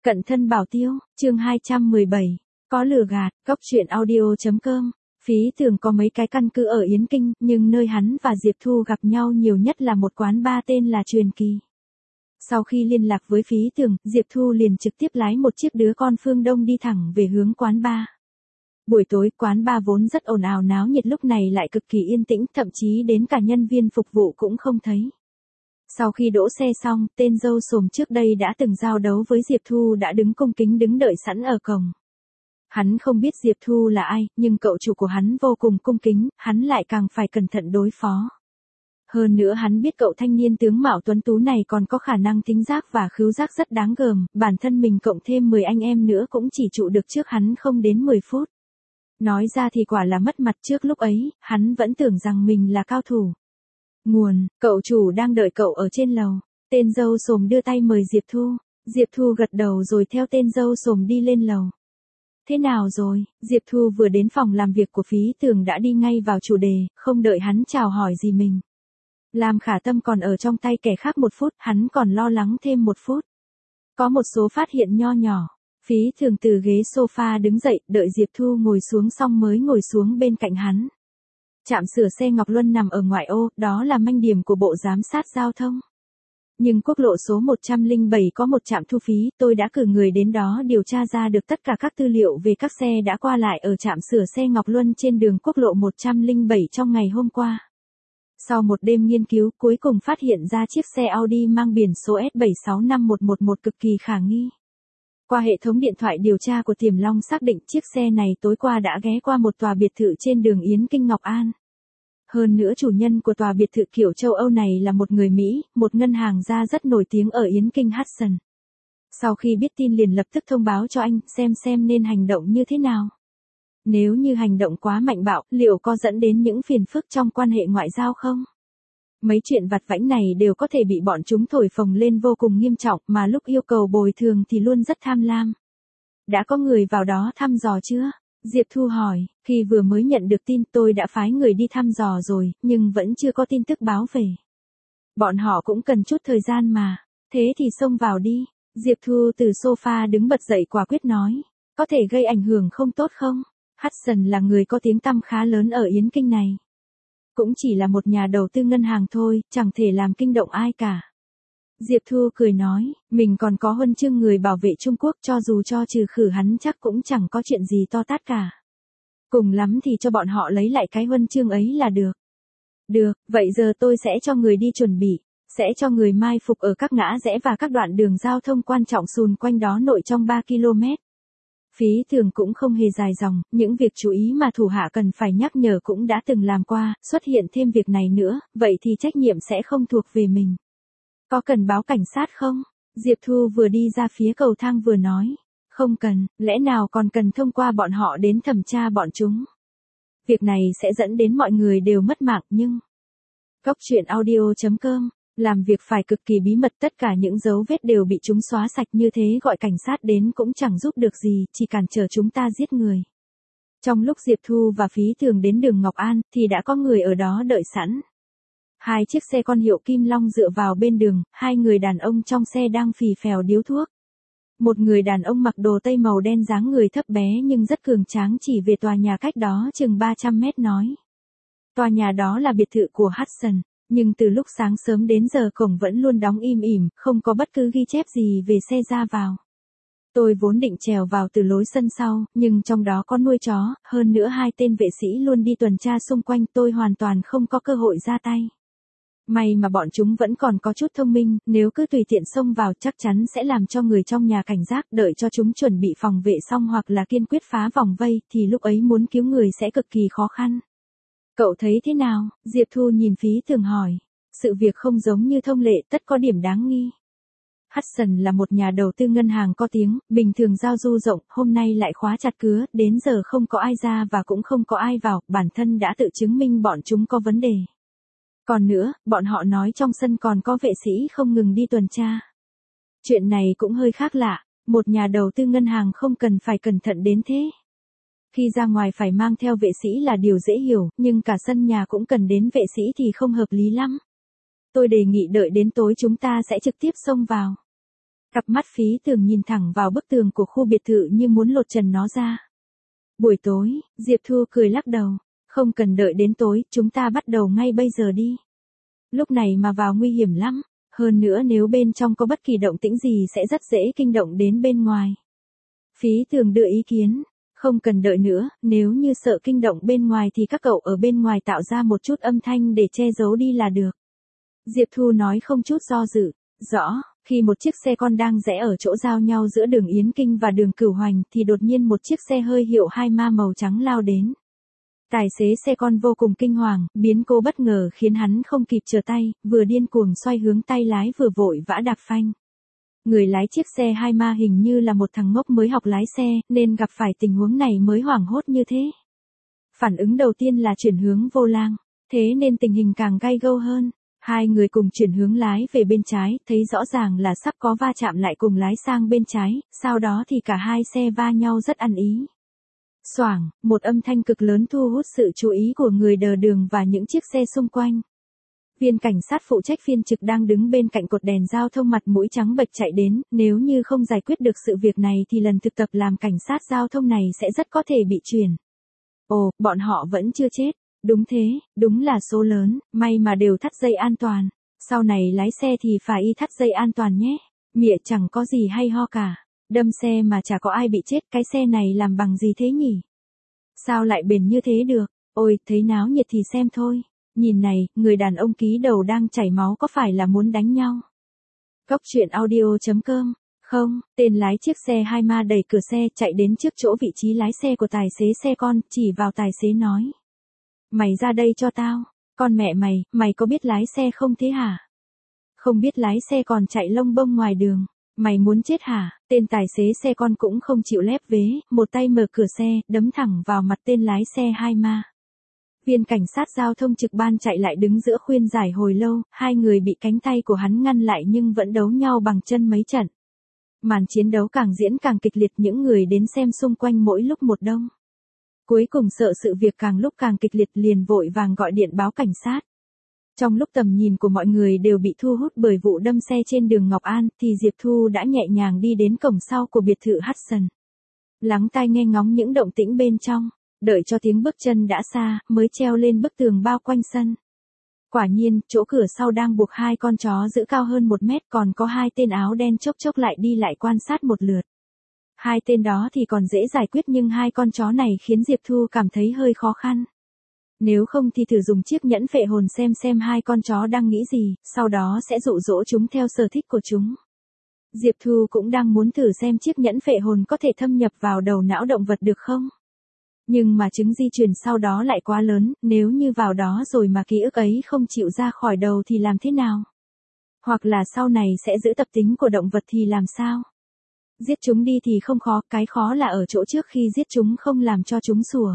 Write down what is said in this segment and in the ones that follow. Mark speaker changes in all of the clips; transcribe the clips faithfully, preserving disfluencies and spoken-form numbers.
Speaker 1: Cận thân bảo tiêu, chương hai trăm mười bảy, có lừa gạt, cốc truyện audio.com. Phí Tường có mấy cái căn cứ ở Yến Kinh, nhưng nơi hắn và Diệp Thu gặp nhau nhiều nhất là một quán bar tên là Truyền Kỳ. Sau khi liên lạc với Phí Tường, Diệp Thu liền trực tiếp lái một chiếc đứa con phương Đông đi thẳng về hướng quán bar. Buổi tối, quán bar vốn rất ồn ào náo nhiệt lúc này lại cực kỳ yên tĩnh, thậm chí đến cả nhân viên phục vụ cũng không thấy. Sau khi đỗ xe xong, tên dâu xồm trước đây đã từng giao đấu với Diệp Thu đã đứng cung kính đứng đợi sẵn ở cổng. Hắn không biết Diệp Thu là ai, nhưng cậu chủ của hắn vô cùng cung kính, hắn lại càng phải cẩn thận đối phó. Hơn nữa hắn biết cậu thanh niên tướng mạo tuấn tú này còn có khả năng thính giác và khứu giác rất đáng gờm, bản thân mình cộng thêm mười anh em nữa cũng chỉ trụ được trước hắn không đến mười phút. Nói ra thì quả là mất mặt, trước lúc ấy, hắn vẫn tưởng rằng mình là cao thủ. Nguồn, cậu chủ đang đợi cậu ở trên lầu. Tên dâu xồm đưa tay mời Diệp Thu. Diệp Thu gật đầu rồi theo tên dâu xồm đi lên lầu. Thế nào rồi? Diệp Thu vừa đến phòng làm việc của Phí Tường đã đi ngay vào chủ đề, không đợi hắn chào hỏi gì mình. Làm Khả Tâm còn ở trong tay kẻ khác một phút, hắn còn lo lắng thêm một phút. Có một số phát hiện nho nhỏ. Phí Tường từ ghế sofa đứng dậy, đợi Diệp Thu ngồi xuống xong mới ngồi xuống bên cạnh hắn. Trạm sửa xe Ngọc Luân nằm ở ngoại ô, đó là manh điểm của Bộ Giám sát Giao thông. Nhưng quốc lộ số một trăm lẻ bảy có một trạm thu phí, tôi đã cử người đến đó điều tra ra được tất cả các tư liệu về các xe đã qua lại ở trạm sửa xe Ngọc Luân trên đường quốc lộ một trăm lẻ bảy trong ngày hôm qua. Sau một đêm nghiên cứu, cuối cùng phát hiện ra chiếc xe Audi mang biển số S bảy sáu năm một một một cực kỳ khả nghi. Qua hệ thống điện thoại điều tra của Tiềm Long xác định chiếc xe này tối qua đã ghé qua một tòa biệt thự trên đường Yến Kinh Ngọc An. Hơn nữa chủ nhân của tòa biệt thự kiểu châu Âu này là một người Mỹ, một ngân hàng gia rất nổi tiếng ở Yến Kinh Hudson. Sau khi biết tin liền lập tức thông báo cho anh, xem xem nên hành động như thế nào. Nếu như hành động quá mạnh bạo, liệu có dẫn đến những phiền phức trong quan hệ ngoại giao không? Mấy chuyện vặt vãnh này đều có thể bị bọn chúng thổi phồng lên vô cùng nghiêm trọng, mà lúc yêu cầu bồi thường thì luôn rất tham lam. Đã có người vào đó thăm dò chưa? Diệp Thu hỏi, khi vừa mới nhận được tin tôi đã phái người đi thăm dò rồi, nhưng vẫn chưa có tin tức báo về. Bọn họ cũng cần chút thời gian mà, thế thì xông vào đi. Diệp Thu từ sofa đứng bật dậy quả quyết nói, có thể gây ảnh hưởng không tốt không? Hudson là người có tiếng tăm khá lớn ở Yến Kinh này. Cũng chỉ là một nhà đầu tư ngân hàng thôi, chẳng thể làm kinh động ai cả. Diệp Thu cười nói, mình còn có huân chương người bảo vệ Trung Quốc, cho dù cho trừ khử hắn chắc cũng chẳng có chuyện gì to tát cả. Cùng lắm thì cho bọn họ lấy lại cái huân chương ấy là được. Được, vậy giờ tôi sẽ cho người đi chuẩn bị, sẽ cho người mai phục ở các ngã rẽ và các đoạn đường giao thông quan trọng xung quanh đó nội trong ba ki lô mét. Phí Tường cũng không hề dài dòng, những việc chú ý mà thủ hạ cần phải nhắc nhở cũng đã từng làm qua, xuất hiện thêm việc này nữa, vậy thì trách nhiệm sẽ không thuộc về mình. Có cần báo cảnh sát không? Diệp Thu vừa đi ra phía cầu thang vừa nói. Không cần, lẽ nào còn cần thông qua bọn họ đến thẩm tra bọn chúng. Việc này sẽ dẫn đến mọi người đều mất mạng nhưng... Cốc truyện audio.com, làm việc phải cực kỳ bí mật, tất cả những dấu vết đều bị chúng xóa sạch, như thế gọi cảnh sát đến cũng chẳng giúp được gì, chỉ cản trở chúng ta giết người. Trong lúc Diệp Thu và Phí Tường đến đường Ngọc An, thì đã có người ở đó đợi sẵn. Hai chiếc xe con hiệu Kim Long dựa vào bên đường, hai người đàn ông trong xe đang phì phèo điếu thuốc. Một người đàn ông mặc đồ tây màu đen dáng người thấp bé nhưng rất cường tráng chỉ về tòa nhà cách đó chừng ba trăm mét nói. Tòa nhà đó là biệt thự của Hudson, nhưng từ lúc sáng sớm đến giờ cổng vẫn luôn đóng im ỉm, không có bất cứ ghi chép gì về xe ra vào. Tôi vốn định trèo vào từ lối sân sau, nhưng trong đó có nuôi chó, hơn nữa hai tên vệ sĩ luôn đi tuần tra xung quanh, tôi hoàn toàn không có cơ hội ra tay. May mà bọn chúng vẫn còn có chút thông minh, nếu cứ tùy tiện xông vào chắc chắn sẽ làm cho người trong nhà cảnh giác, đợi cho chúng chuẩn bị phòng vệ xong hoặc là kiên quyết phá vòng vây, thì lúc ấy muốn cứu người sẽ cực kỳ khó khăn. Cậu thấy thế nào? Diệp Thu nhìn Phí Tường hỏi. Sự việc không giống như thông lệ, tất có điểm đáng nghi. Hudson là một nhà đầu tư ngân hàng có tiếng, bình thường giao du rộng, hôm nay lại khóa chặt cửa, đến giờ không có ai ra và cũng không có ai vào, bản thân đã tự chứng minh bọn chúng có vấn đề. Còn nữa, bọn họ nói trong sân còn có vệ sĩ không ngừng đi tuần tra. Chuyện này cũng hơi khác lạ, một nhà đầu tư ngân hàng không cần phải cẩn thận đến thế. Khi ra ngoài phải mang theo vệ sĩ là điều dễ hiểu, nhưng cả sân nhà cũng cần đến vệ sĩ thì không hợp lý lắm. Tôi đề nghị đợi đến tối chúng ta sẽ trực tiếp xông vào. Cặp mắt Phí Tường nhìn thẳng vào bức tường của khu biệt thự như muốn lột trần nó ra. Buổi tối, Diệp Thu cười lắc đầu. Không cần đợi đến tối, chúng ta bắt đầu ngay bây giờ đi. Lúc này mà vào nguy hiểm lắm. Hơn nữa nếu bên trong có bất kỳ động tĩnh gì sẽ rất dễ kinh động đến bên ngoài. Phí Tường đưa ý kiến. Không cần đợi nữa, nếu như sợ kinh động bên ngoài thì các cậu ở bên ngoài tạo ra một chút âm thanh để che giấu đi là được. Diệp Thu nói không chút do dự. Rõ, khi một chiếc xe con đang rẽ ở chỗ giao nhau giữa đường Yến Kinh và đường Cửu Hoành thì đột nhiên một chiếc xe hơi hiệu hai ma màu trắng lao đến. Tài xế xe con vô cùng kinh hoàng, biến cố bất ngờ khiến hắn không kịp trở tay, vừa điên cuồng xoay hướng tay lái vừa vội vã đạp phanh. Người lái chiếc xe hai ma hình như là một thằng ngốc mới học lái xe, nên gặp phải tình huống này mới hoảng hốt như thế. Phản ứng đầu tiên là chuyển hướng vô lăng, thế nên tình hình càng gay go hơn. Hai người cùng chuyển hướng lái về bên trái, thấy rõ ràng là sắp có va chạm lại cùng lái sang bên trái, sau đó thì cả hai xe va nhau rất ăn ý. Xoảng, một âm thanh cực lớn thu hút sự chú ý của người đờ đường và những chiếc xe xung quanh. Viên cảnh sát phụ trách phiên trực đang đứng bên cạnh cột đèn giao thông mặt mũi trắng bệch chạy đến, nếu như không giải quyết được sự việc này thì lần thực tập làm cảnh sát giao thông này sẽ rất có thể bị chuyển. Ồ, bọn họ vẫn chưa chết. Đúng thế, đúng là số lớn, may mà đều thắt dây an toàn. Sau này lái xe thì phải y thắt dây an toàn nhé. Mịa chẳng có gì hay ho cả. Đâm xe mà chả có ai bị chết, cái xe này làm bằng gì thế nhỉ? Sao lại bền như thế được? Ôi, thấy náo nhiệt thì xem thôi. Nhìn này, người đàn ông ký đầu đang chảy máu có phải là muốn đánh nhau? Góc truyện audio chấm com. Không, tên lái chiếc xe hai ma đẩy cửa xe chạy đến trước chỗ vị trí lái xe của tài xế xe con, chỉ vào tài xế nói. Mày ra đây cho tao. Con mẹ mày, mày có biết lái xe không thế hả? Không biết lái xe còn chạy lông bông ngoài đường. Mày muốn chết hả? Tên tài xế xe con cũng không chịu lép vế, một tay mở cửa xe, đấm thẳng vào mặt tên lái xe hai ma. Viên cảnh sát giao thông trực ban chạy lại đứng giữa khuyên giải hồi lâu, hai người bị cánh tay của hắn ngăn lại nhưng vẫn đấu nhau bằng chân mấy trận. Màn chiến đấu càng diễn càng kịch liệt, những người đến xem xung quanh mỗi lúc một đông. Cuối cùng sợ sự việc càng lúc càng kịch liệt liền vội vàng gọi điện báo cảnh sát. Trong lúc tầm nhìn của mọi người đều bị thu hút bởi vụ đâm xe trên đường Ngọc An, thì Diệp Thu đã nhẹ nhàng đi đến cổng sau của biệt thự Hudson. Lắng tai nghe ngóng những động tĩnh bên trong, đợi cho tiếng bước chân đã xa, mới treo lên bức tường bao quanh sân. Quả nhiên, chỗ cửa sau đang buộc hai con chó giữ cao hơn một mét, còn có hai tên áo đen chốc chốc lại đi lại quan sát một lượt. Hai tên đó thì còn dễ giải quyết nhưng hai con chó này khiến Diệp Thu cảm thấy hơi khó khăn. Nếu không thì thử dùng chiếc nhẫn phệ hồn xem xem hai con chó đang nghĩ gì, sau đó sẽ dụ dỗ chúng theo sở thích của chúng. Diệp Thu cũng đang muốn thử xem chiếc nhẫn phệ hồn có thể thâm nhập vào đầu não động vật được không? Nhưng mà chứng di truyền sau đó lại quá lớn, nếu như vào đó rồi mà ký ức ấy không chịu ra khỏi đầu thì làm thế nào? Hoặc là sau này sẽ giữ tập tính của động vật thì làm sao? Giết chúng đi thì không khó, cái khó là ở chỗ trước khi giết chúng không làm cho chúng sủa.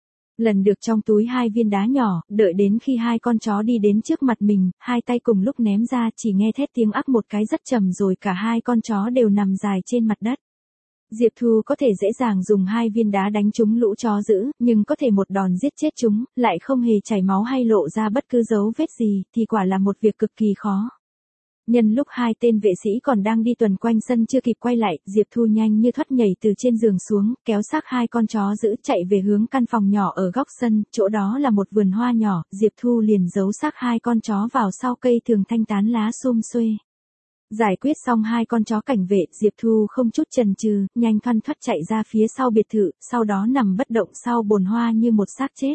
Speaker 1: Lần được trong túi hai viên đá nhỏ, đợi đến khi hai con chó đi đến trước mặt mình, hai tay cùng lúc ném ra chỉ nghe thét tiếng ắc một cái rất trầm rồi cả hai con chó đều nằm dài trên mặt đất. Diệp Thu có thể dễ dàng dùng hai viên đá đánh trúng lũ chó dữ, nhưng có thể một đòn giết chết chúng, lại không hề chảy máu hay lộ ra bất cứ dấu vết gì, thì quả là một việc cực kỳ khó. Nhân lúc hai tên vệ sĩ còn đang đi tuần quanh sân chưa kịp quay lại, Diệp Thu nhanh như thoát nhảy từ trên giường xuống, kéo xác hai con chó dữ chạy về hướng căn phòng nhỏ ở góc sân, chỗ đó là một vườn hoa nhỏ, Diệp Thu liền giấu xác hai con chó vào sau cây thường thanh tán lá sum xuê. Giải quyết xong hai con chó cảnh vệ, Diệp Thu không chút chần chừ, nhanh thoăn thoắt chạy ra phía sau biệt thự, sau đó nằm bất động sau bồn hoa như một xác chết.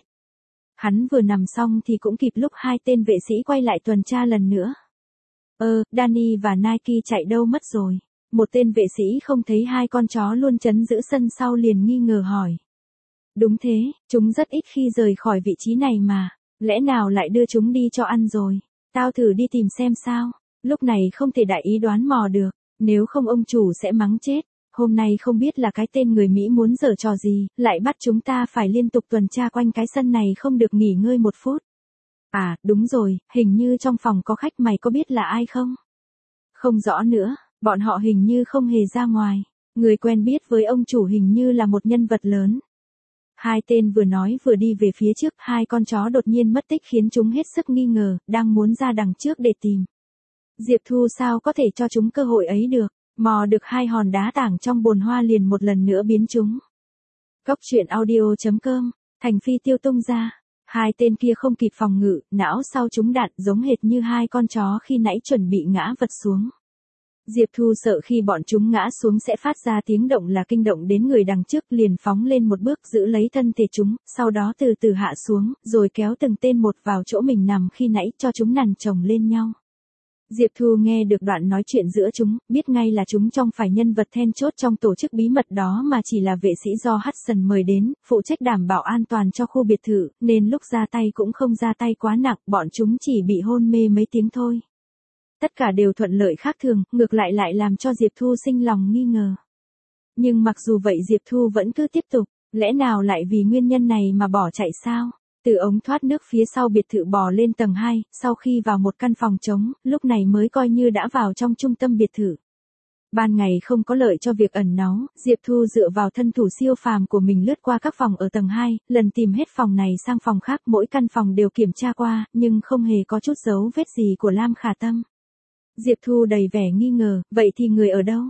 Speaker 1: Hắn vừa nằm xong thì cũng kịp lúc hai tên vệ sĩ quay lại tuần tra lần nữa. Ơ, Danny và Nike chạy đâu mất rồi? Một tên vệ sĩ không thấy hai con chó luôn trấn giữ sân sau liền nghi ngờ hỏi. Đúng thế, chúng rất ít khi rời khỏi vị trí này mà, lẽ nào lại đưa chúng đi cho ăn rồi? Tao thử đi tìm xem sao. Lúc này không thể đại ý đoán mò được, nếu không ông chủ sẽ mắng chết. Hôm nay không biết là cái tên người Mỹ muốn giở trò gì, lại bắt chúng ta phải liên tục tuần tra quanh cái sân này không được nghỉ ngơi một phút. À, đúng rồi, hình như trong phòng có khách, mày có biết là ai không? Không rõ nữa, bọn họ hình như không hề ra ngoài. Người quen biết với ông chủ hình như là một nhân vật lớn. Hai tên vừa nói vừa đi về phía trước, hai con chó đột nhiên mất tích khiến chúng hết sức nghi ngờ, đang muốn ra đằng trước để tìm. Diệp Thu sao có thể cho chúng cơ hội ấy được, Mò được hai hòn đá tảng trong bồn hoa liền một lần nữa biến chúng. Cốc truyện audio chấm com, Thành Phi tiêu tung ra. Hai tên kia không kịp phòng ngự, não sau trúng đạn giống hệt như hai con chó khi nãy chuẩn bị ngã vật xuống. Diệp Thu sợ khi bọn chúng ngã xuống sẽ phát ra tiếng động là kinh động đến người đằng trước, liền phóng lên một bước giữ lấy thân thể chúng, sau đó từ từ hạ xuống, rồi kéo từng tên một vào chỗ mình nằm khi nãy cho chúng nằn chồng lên nhau. Diệp Thu nghe được đoạn nói chuyện giữa chúng, biết ngay là chúng trong phải nhân vật then chốt trong tổ chức bí mật đó mà chỉ là vệ sĩ do Hudson mời đến, phụ trách đảm bảo an toàn cho khu biệt thự, nên lúc ra tay cũng không ra tay quá nặng, bọn chúng chỉ bị hôn mê mấy tiếng thôi. Tất cả đều thuận lợi khác thường, ngược lại lại làm cho Diệp Thu sinh lòng nghi ngờ. Nhưng mặc dù vậy Diệp Thu vẫn cứ tiếp tục, lẽ nào lại vì nguyên nhân này mà bỏ chạy sao? Từ ống thoát nước phía sau biệt thự bò lên tầng hai, sau khi vào một căn phòng trống, lúc này mới coi như đã vào trong trung tâm biệt thự. Ban ngày không có lợi cho việc ẩn náu, Diệp Thu dựa vào thân thủ siêu phàm của mình lướt qua các phòng ở tầng hai, lần tìm hết phòng này sang phòng khác, mỗi căn phòng đều kiểm tra qua, nhưng không hề có chút dấu vết gì của Lam Khả Tâm. Diệp Thu đầy vẻ nghi ngờ, vậy thì người ở đâu?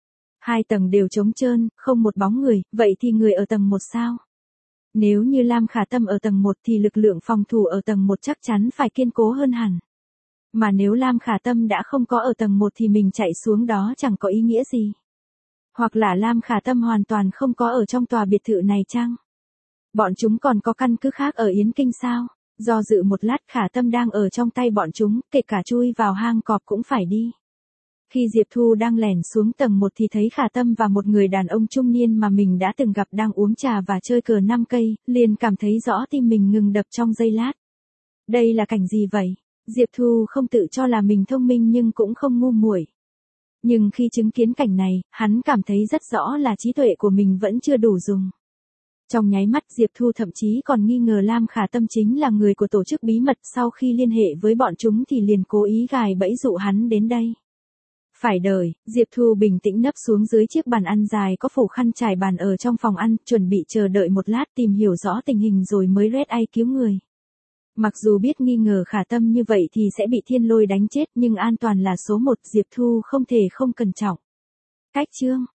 Speaker 1: Hai tầng đều trống trơn, không một bóng người, vậy thì người ở tầng một sao? Nếu như Lam Khả Tâm ở tầng một thì lực lượng phòng thủ ở tầng một chắc chắn phải kiên cố hơn hẳn. Mà nếu Lam Khả Tâm đã không có ở tầng một thì mình chạy xuống đó chẳng có ý nghĩa gì. Hoặc là Lam Khả Tâm hoàn toàn không có ở trong tòa biệt thự này chăng? Bọn chúng còn có căn cứ khác ở Yến Kinh sao? Do dự một lát Khả Tâm đang ở trong tay bọn chúng, kể cả chui vào hang cọp cũng phải đi. Khi Diệp Thu đang lẻn xuống tầng một thì thấy Khả Tâm và một người đàn ông trung niên mà mình đã từng gặp đang uống trà và chơi cờ năm cây, liền cảm thấy rõ tim mình ngừng đập trong giây lát. Đây là cảnh gì vậy? Diệp Thu không tự cho là mình thông minh nhưng cũng không ngu muội. Nhưng khi chứng kiến cảnh này, hắn cảm thấy rất rõ là trí tuệ của mình vẫn chưa đủ dùng. Trong nháy mắt Diệp Thu thậm chí còn nghi ngờ Lam Khả Tâm chính là người của tổ chức bí mật, sau khi liên hệ với bọn chúng thì liền cố ý gài bẫy dụ hắn đến đây. Phải đời, Diệp Thu bình tĩnh nấp xuống dưới chiếc bàn ăn dài có phủ khăn trải bàn ở trong phòng ăn, chuẩn bị chờ đợi một lát tìm hiểu rõ tình hình rồi mới red ai cứu người. Mặc dù biết nghi ngờ Khả Tâm như vậy thì sẽ bị thiên lôi đánh chết nhưng an toàn là số một, Diệp Thu không thể không cẩn trọng. Cách chương